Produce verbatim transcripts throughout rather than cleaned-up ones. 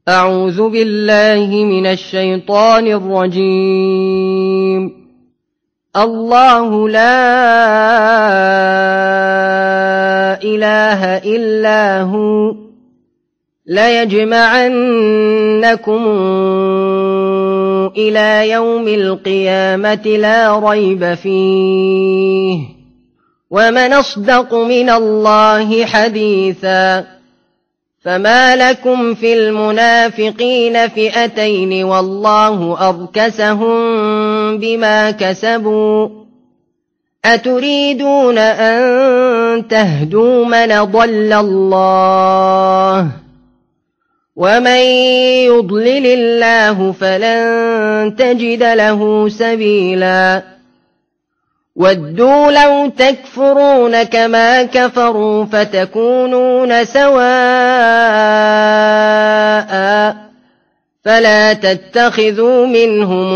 أعوذ بالله من الشيطان الرجيم. الله لا إله إلا هو ليجمعنكم إلى يوم القيامة لا ريب فيه ومن أصدق من الله حديثا. فما لكم في المنافقين فئتين والله أركسهم بما كسبوا أتريدون أن تهدوا من ضل الله ومن يضلل الله فلن تجد له سبيلا. ودوا لو تكفرون كما كفروا فتكونون سواء فلا تتخذوا منهم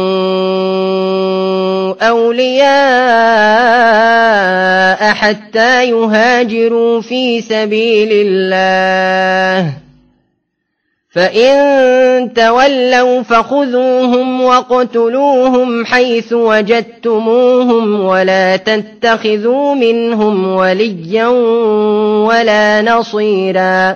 أولياء حتى يهاجروا في سبيل الله فإن تولوا فخذوهم واقتلوهم حيث وجدتموهم ولا تتخذوا منهم وليا ولا نصيرا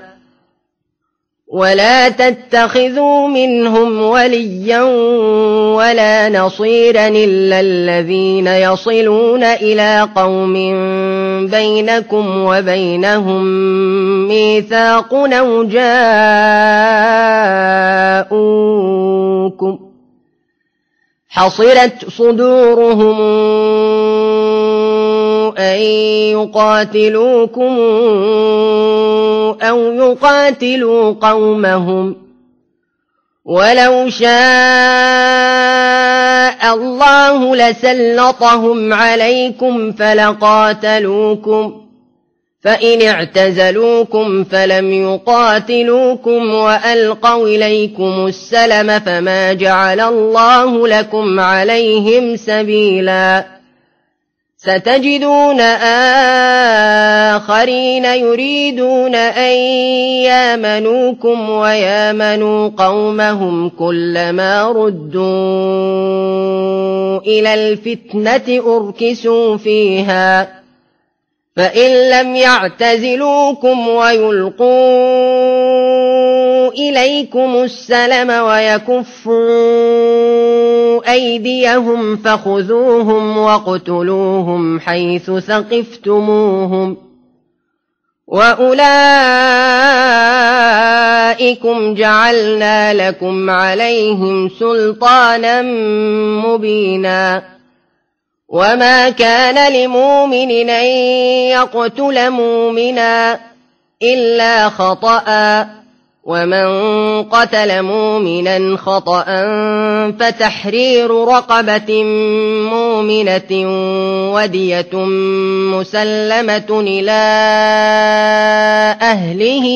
ولا تتخذوا منهم وليا ولا نصيرا إلا الذين يصلون إلى قوم بينكم وبينهم ميثاق أو جاءوكم حصرت صدورهم أن يقاتلوكم أو يقاتلوا قومهم ولو شاء الله لسلطهم عليكم فلقاتلوكم فإن اعتزلوكم فلم يقاتلوكم وألقوا إليكم السلم فما جعل الله لكم عليهم سبيلا. ستجدون آخرين يريدون أن يامنوكم ويامنوا قومهم كلما ردوا إلى الفتنة أركسوا فيها فإن لم يعتزلوكم ويلقوا إليكم السلم ويكفوا أيديهم فخذوهم واقتلوهم حيث ثقفتموهم وأولئكم جعلنا لكم عليهم سلطانا مبينا. وما كان لمؤمن أن يقتل مؤمنا إلا خطأ ومن قتل مؤمنا خطأ فتحرير رقبة مؤمنة ودية مسلمة إلى أهله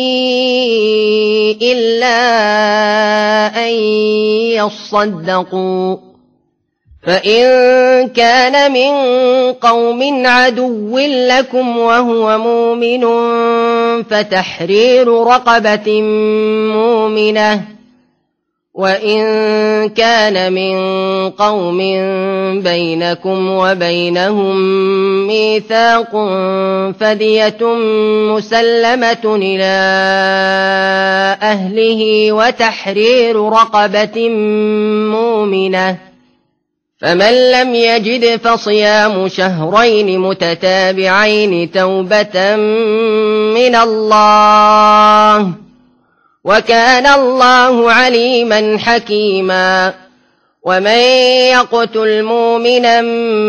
إلا أن يصدقوا فإن كان من قوم عدو لكم وهو مؤمن فتحرير رقبة مؤمنة وإن كان من قوم بينكم وبينهم ميثاق فدية مسلمة إلى أهله وتحرير رقبة مؤمنة فمن لم يجد فصيام شهرين متتابعين توبة من الله وكان الله عليما حكيما. ومن يقتل مؤمنا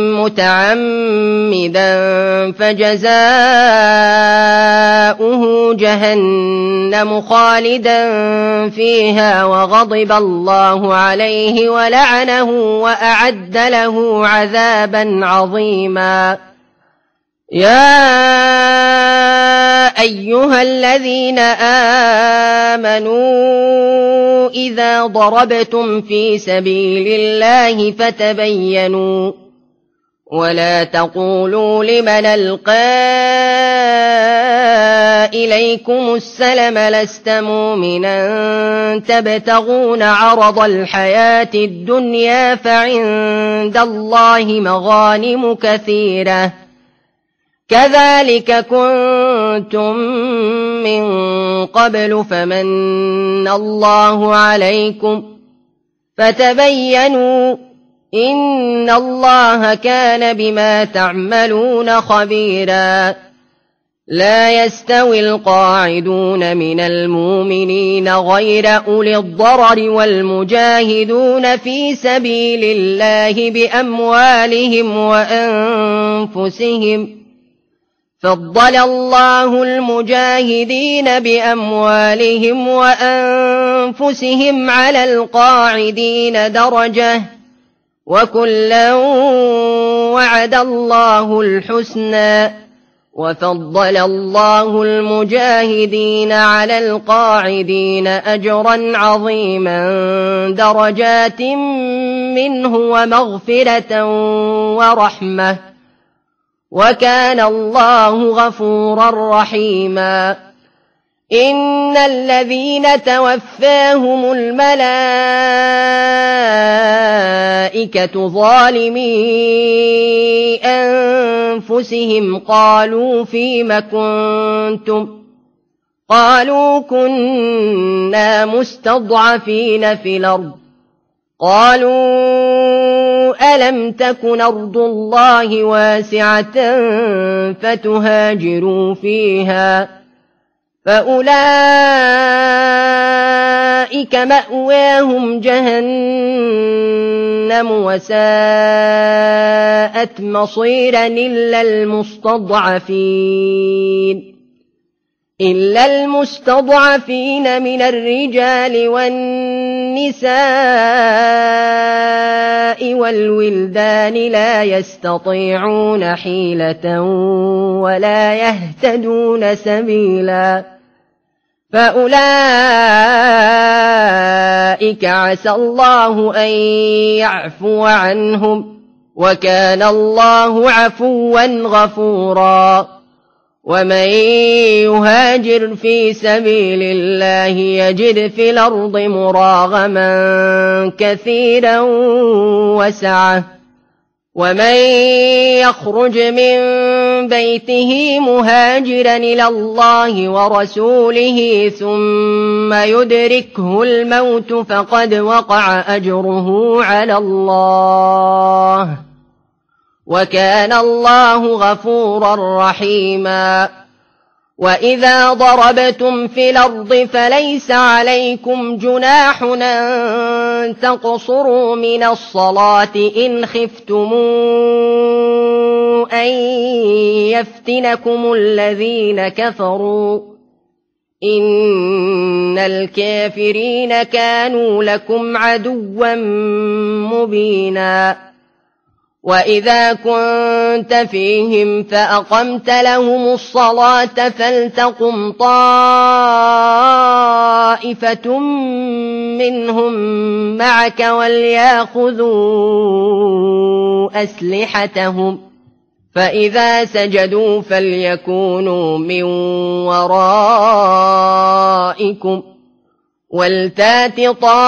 متعمدا فجزاؤه جهنم خالدا فيها وغضب الله عليه ولعنه وأعد له عذابا عظيما. يا أيها الذين آمنوا إذا ضربتم في سبيل الله فتبينوا ولا تقولوا لمن ألقى إليكم السلم لست مؤمنا تبتغون عرض الحياة الدنيا فعند الله مغانم كثيرة كذلك كنتم من قبل فمن الله عليكم فتبينوا إن الله كان بما تعملون خبيرا لا يستوي القاعدون من المؤمنين غير أولي الضرر والمجاهدون في سبيل الله بأموالهم وأنفسهم فضل الله المجاهدين بأموالهم وأنفسهم على القاعدين درجة وكلا وعد الله الحسنى وفضل الله المجاهدين على القاعدين أجرا عظيما درجات منه ومغفرة ورحمة وكان الله غفورا رحيما إن الذين توفاهم الملائكة ظالمي أنفسهم قالوا فيم كنتم قالوا كنا مستضعفين في الأرض قالوا ألم تكن أرض الله واسعة فتهاجروا فيها فأولئك مأواهم جهنم وساءت مصيرا إلا المستضعفين إلا المستضعفين من الرجال والنساء والولدان لا يستطيعون حيلة ولا يهتدون سبيلا فأولئك عسى الله أن يعفو عنهم وكان الله عفوا غفورا ومن يهاجر في سبيل الله يجد في الأرض مراغما كثيرا وسعة ومن يخرج من بيته مهاجرا إلى الله ورسوله ثم يدركه الموت فقد وقع أجره على الله وكان الله غفورا رحيما وإذا ضربتم في الأرض فليس عليكم جناح أن تقصروا من الصلاة إن خفتم أن يفتنكم الذين كفروا إن الكافرين كانوا لكم عدوا مبينا وإذا كنت فيهم فأقمت لهم الصلاة فلتقم طائفة منهم معك وليأخذوا أسلحتهم فإذا سجدوا فليكونوا من ورائكم ولتات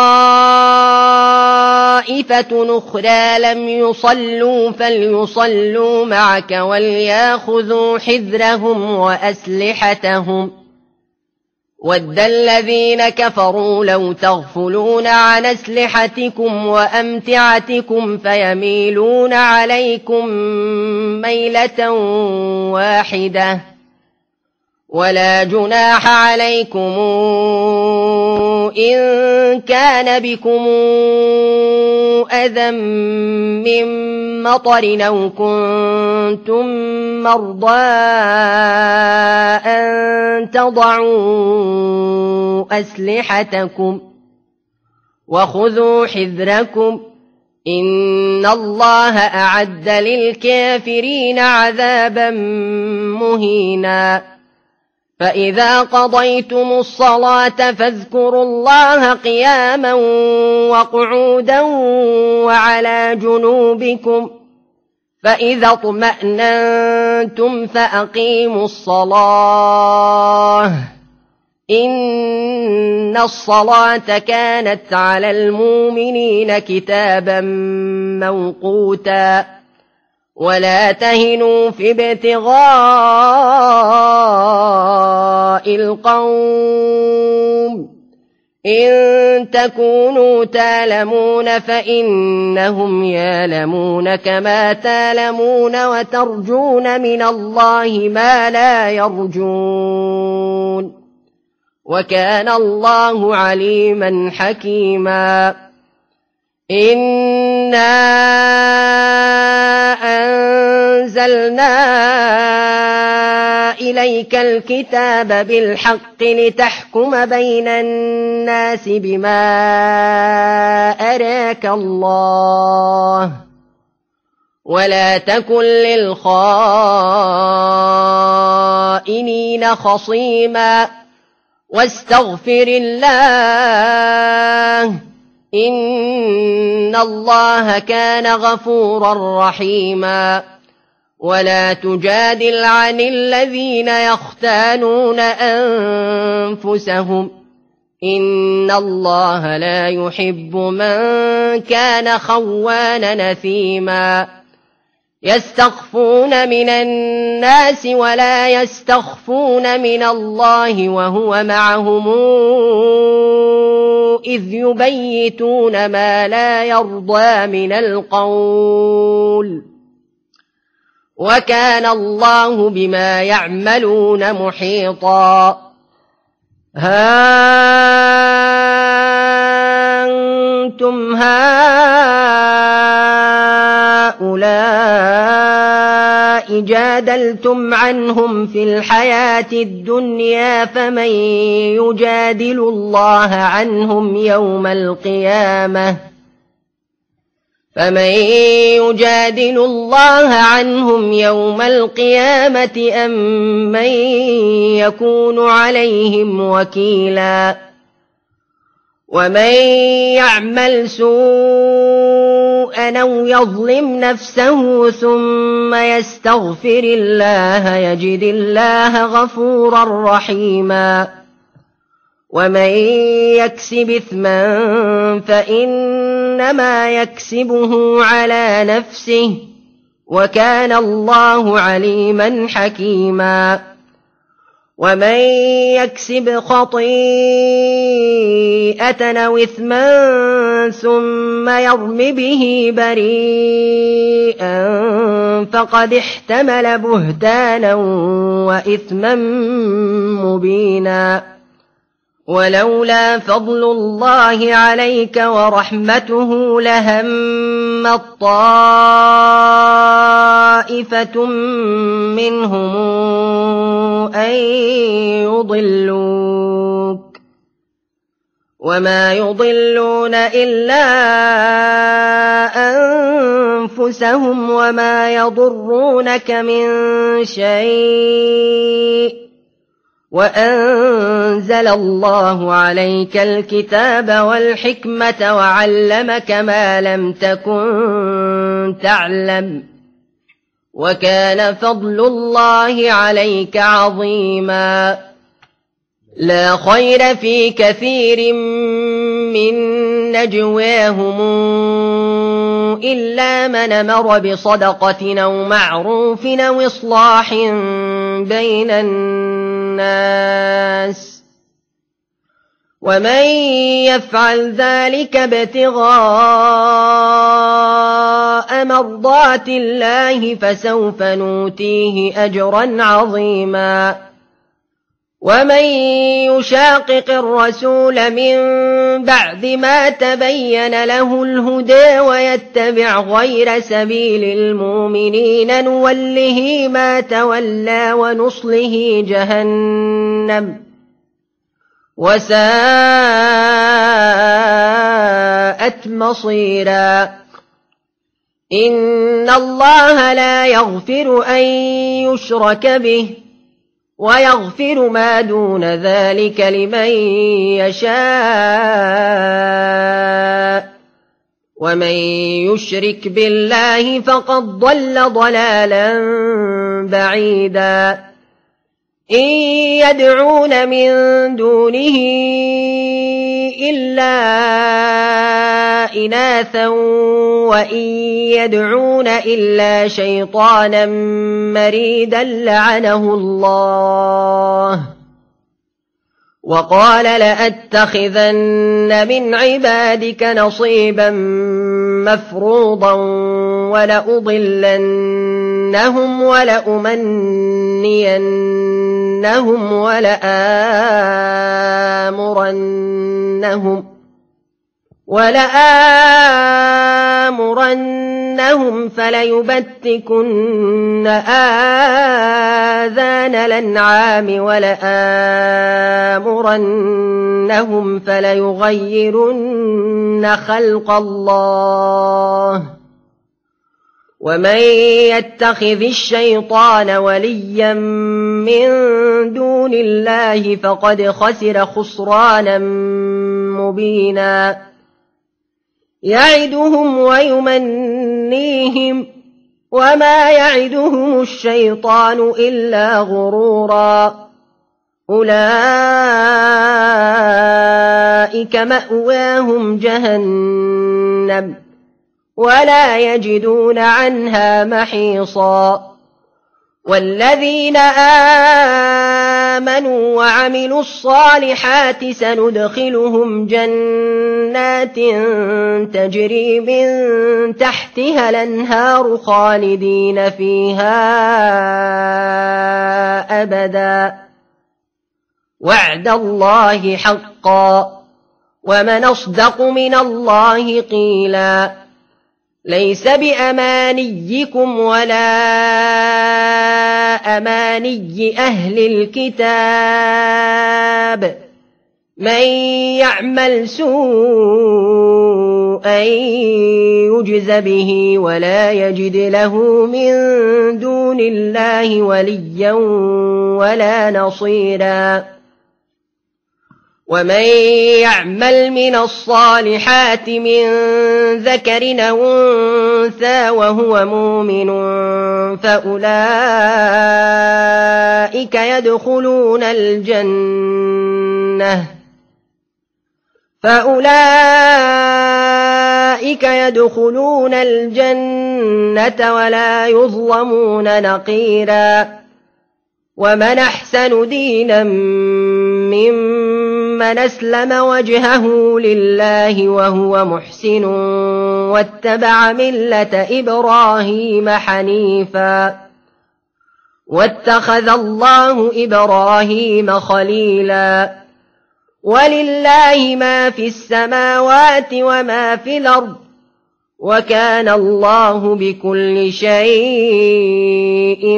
طائفة أخرى لم يصلوا فليصلوا معك وليأخذوا حذرهم وأسلحتهم ود الذين كفروا لو تغفلون عن أسلحتكم وأمتعتكم فيميلون عليكم ميلة واحدة ولا جناح عليكم إن كان بكم أذى من مطر أو كنتم مرضى أن تضعوا أسلحتكم وخذوا حذركم إن الله أعد للكافرين عذابا مهينا فإذا قضيتم الصلاة فاذكروا الله قياما وقعودا وعلى جنوبكم فإذا اطمأننتم آمنتم فأقيموا الصلاة إن الصلاة كانت على المؤمنين كتابا موقوتا ولا تهنوا في ابتغاء القوم إن تكونوا تالمون فإنهم يالمون كما تالمون وترجون من الله ما لا يرجون وكان الله عليما حكيما إنا أنزلنا إليك الكتاب بالحق لتحكم بين الناس بما أراك الله ولا تكن للخائنين خصيما واستغفر الله إن الله كان غفورا رحيما ولا تجادل عن الذين يختانون أنفسهم إن الله لا يحب من كان خوانا نثيما يستخفون من الناس ولا يستخفون من الله وهو معهم إذ يبيتون ما لا يرضى من القول وكان الله بما يعملون محيطا ها أنتم هؤلاء جادلتم عنهم في الحياة الدنيا فمن يجادل الله عنهم يوم القيامة فمن يجادل الله عنهم يوم القيامة أم من يكون عليهم وكيلا ومن يعمل سوءا أو يظلم نفسه ثم يستغفر الله يجد الله غفورا رحيما ومن يكسب إثما فإنما يكسبه على نفسه وكان الله عليما حكيما ومن يكسب خطيئة أو إثما ثم يرم به بريئا فقد احتمل بهتانا وإثما مبينا ولولا فضل الله عليك ورحمته لهم طائفة منهم أن يضلوك وما يضلون إلا أنفسهم وما يضرونك من شيء وأنزل الله عليك الكتاب والحكمة وعلمك ما لم تكن تعلم وكان فضل الله عليك عظيما لا خير في كثير من نجواهم إلا من أمر بصدقة أو معروف أو إصلاح بين الناس ومن يفعل ذلك ابتغاء مرضات الله فسوف نؤتيه أجرا عظيما ومن يشاقق الرسول من بعد ما تبين له الهدى ويتبع غير سبيل المؤمنين نوله ما تولى ونصله جهنم وساءت مصيرا إن الله لا يغفر أن يشرك به ويغفر ما دون ذلك لمن يشاء ومن يشرك بالله فقد ضل ضلالا بعيدا إن يدعون من دونه إلا إناثا وإن يدعون إلا شيطانا مريدا لعنه الله وقال لأتخذن من عبادك نصيبا مفروضا ولأضلنهم ولأمنينهم ولآمرنهم ولآمرنهم فليبتكن آذان الأنعام ولآمرنهم فليغيرن خلق الله ومن يتخذ الشيطان وليا من دون الله فقد خسر خسرانا مبينا يعدهم ويمنيهم وما يعدهم الشيطان إلا غرورا أولئك مأواهم جهنم ولا يجدون عنها محيصا والذين آمنوا وعملوا الصالحات سندخلهم جنات تجري من تحتها الأنهار خالدين فيها أبدا وعد الله حقا ومن أصدق من الله قيلا ليس بأمانيكم ولا أماني أهل الكتاب من يعمل سوءا يجز به ولا يجد له من دون الله وليا ولا نصيرا ومن يعمل من الصالحات من ذكر أو أنثى وهو مؤمن فأولئك يدخلون الجنة فأولئك يدخلون الجنة ولا يظلمون نقيرا ومن أحسن دينا ممن أسلم وجهه لله وهو محسن واتبع ملة إبراهيم حنيفا واتخذ الله إبراهيم خليلا ولله ما في السماوات وما في الأرض وكان الله بكل شيء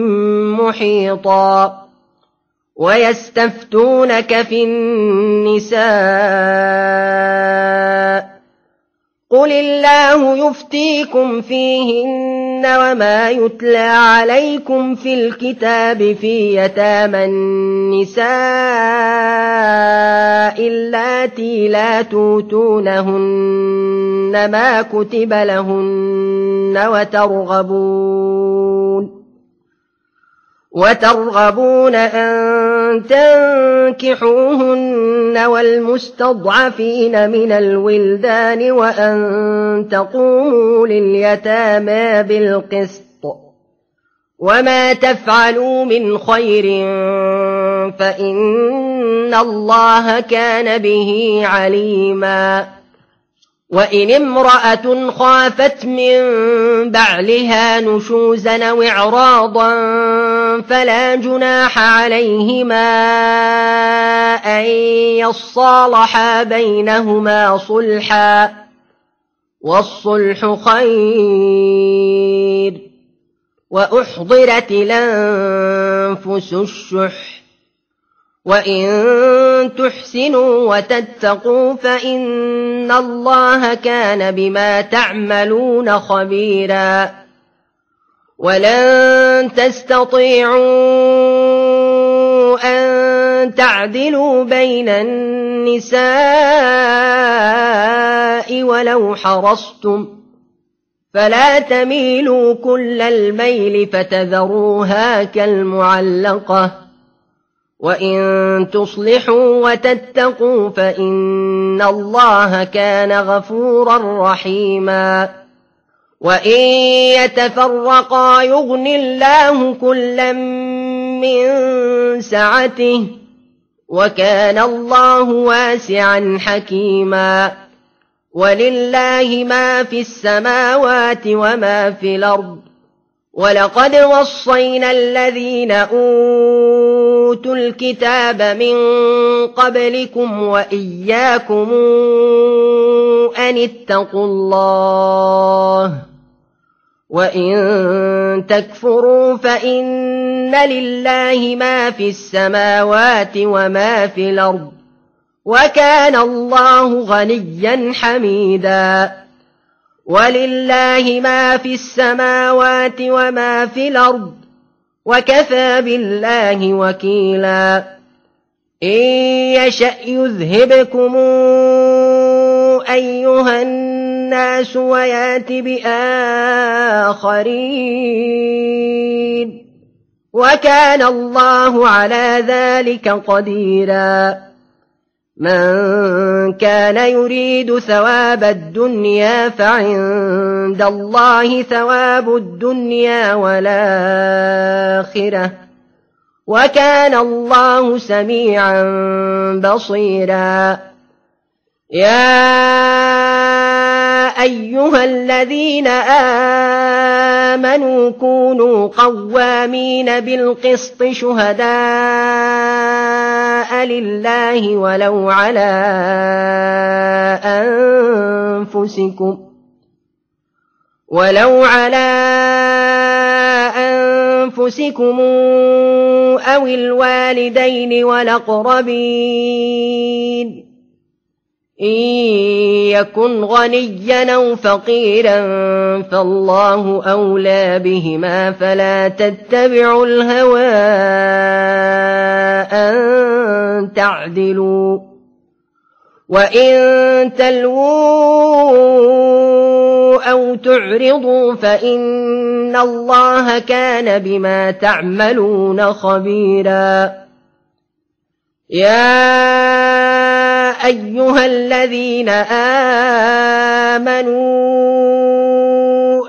محيطا ويستفتونك في النساء قل الله يفتيكم فيهن وما يتلى عليكم في الكتاب في يتامى النساء اللاتي لا توتونهن ما كتب لهن وترغبون وترغبون أن تنكحوهن والمستضعفين من الولدان وأن تقوموا لليتامى بالقسط وما تفعلوا من خير فإن الله كان به عليما وإن امرأة خافت من بعلها نشوزا أو إعراضا فلا جناح عليهما أن يصالحا بينهما صلحا والصلح خير وأحضرت الأنفس الشح وإن تحسنوا وتتقوا فإن الله كان بما تعملون خبيرا ولن تستطيعوا أن تعدلوا بين النساء ولو حرصتم فلا تميلوا كل الميل فتذروها كالمعلقة وإن تصلحوا وتتقوا فإن الله كان غفورا رحيما وإن يتفرقا يغن الله كلا من سعته وكان الله واسعا حكيما ولله ما في السماوات وما في الأرض ولقد وصينا الذين أوتوا الكتاب من قبلكم وإياكم أن اتقوا الله وإن تكفروا فإن لله ما في السماوات وما في الأرض وكان الله غنيا حميدا ولله ما في السماوات وما في الأرض وكفى بالله وكيلا إن يشأ يذهبكم أيها الناس ويات بآخرين وكان الله على ذلك قديرا من كان يريد ثواب الدنيا فعند الله ثواب الدنيا والآخرة وكان الله سميعا بصيرا يا أيها الذين آمنوا كونوا قوامين بالقسط شهداء لله ولو على أنفسكم ولو على أنفسكم أو الوالدين والأقربين إن يكن غنيا أو فقيرا فالله أولى بهما فلا تتبعوا الهوى أن تعدلوا وإن تلووا أو تعرضوا فإن الله كان بما تعملون خبيرا يا أيها الذين آمنوا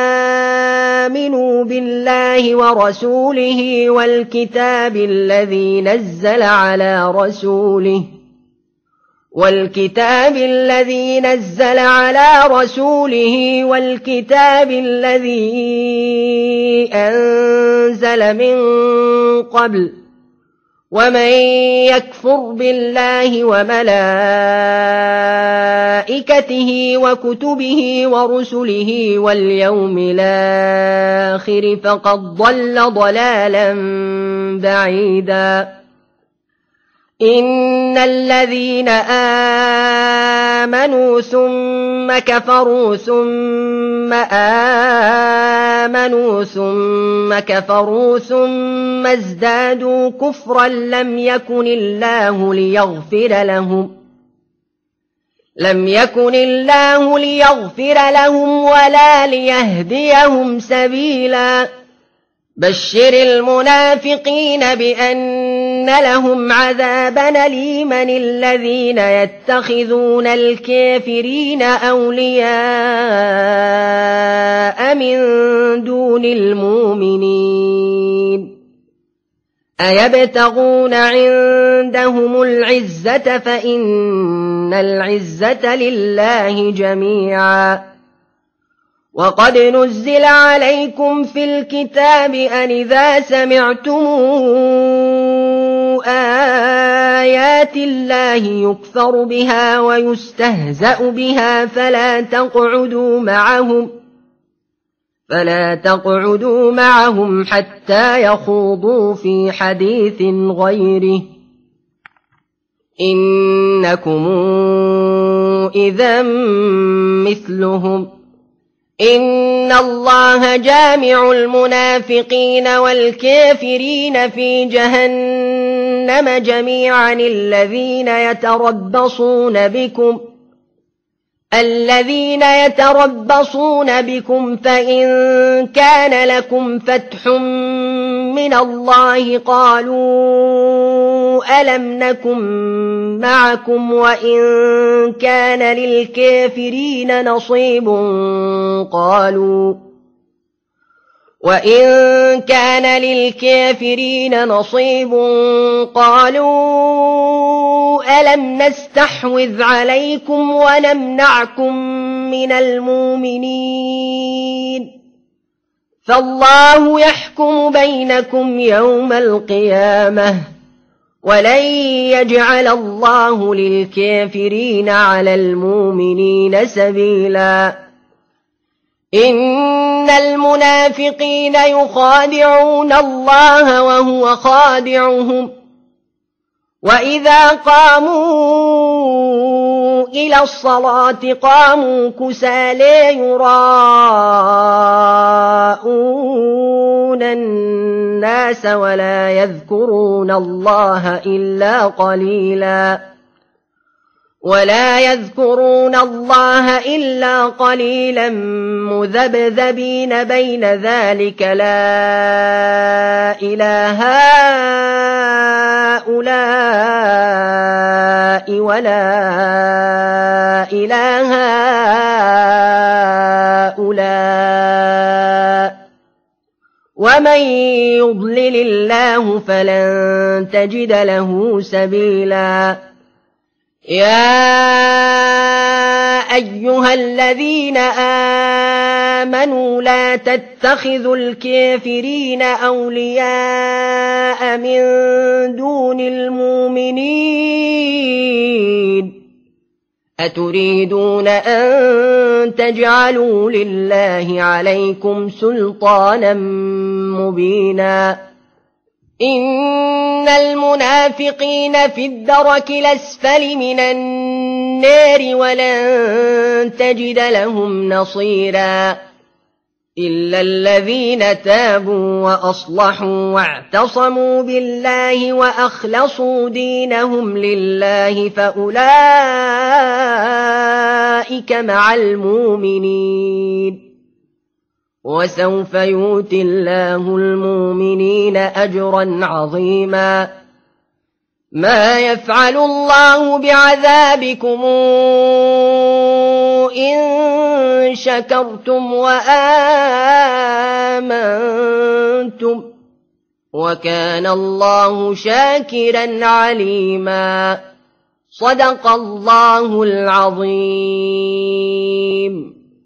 آمنوا بالله ورسوله والكتاب الذي نزل على رسوله والكتاب الذي نزل على رسوله والكتاب الذي أنزل من قبل ومن يكفر بالله وملائكته وكتبه ورسله واليوم الآخر فقد ضل ضلالا بعيدا إن الذين آمنوا ثم كفروا ثم آمنوا ثم كفروا ثم ازدادوا كفرا لم يكن الله ليغفر لهم لم يكن الله ليغفر لهم ولا ليهديهم سبيلا بشر المنافقين بأن لهم عذابا أليما الذين يتخذون الكافرين أولياء من دون المؤمنين أيبتغون عندهم العزة فإن العزة لله جميعا وقد نزل عليكم في الكتاب أن إذا سمعتم آيات الله يكفر بها ويستهزأ بها فلا تقعدوا معهم فلا تقعدوا معهم حتى يخوضوا في حديث غيره إنكم إذا مثلهم إن الله جامع المنافقين والكافرين في جهنم جميعا الذين يتربصون بكم الذين يتربصون بكم فإن كان لكم فتح من الله قالوا ألم نكن معكم وإن كان للكافرين نصيب قالوا وإن كان للكافرين نصيب قالوا ألم نستحوذ عليكم ونمنعكم من المؤمنين فالله يحكم بينكم يوم القيامة ولن يجعل الله للكافرين على المؤمنين سبيلا إن المنافقين يخادعون الله وهو خادعهم وإذا قاموا إلى الصلاة قاموا كسالى يراءون الناس ولا يذكرون الله إلا قليلا ولا يذكرون الله إلا قليلا مذبذبين بين ذلك لا إله هؤلاء ولا إله هؤلاء ومن يضلل الله فلن تجد له سبيلا يا أيها الذين آمنوا لا تتخذوا الكافرين أولياء من دون المؤمنين أتريدون أن تجعلوا لله عليكم سلطانا مبينا إن المنافقين في الدرك الأسفل من النار ولن تجد لهم نصيرا إلا الذين تابوا وأصلحوا واعتصموا بالله وأخلصوا دينهم لله فأولئك مع المؤمنين وسوف يؤتي الله المؤمنين أجرا عظيما ما يفعل الله بعذابكم إن شكرتم وآمنتم وكان الله شاكرا عليما صدق الله العظيم.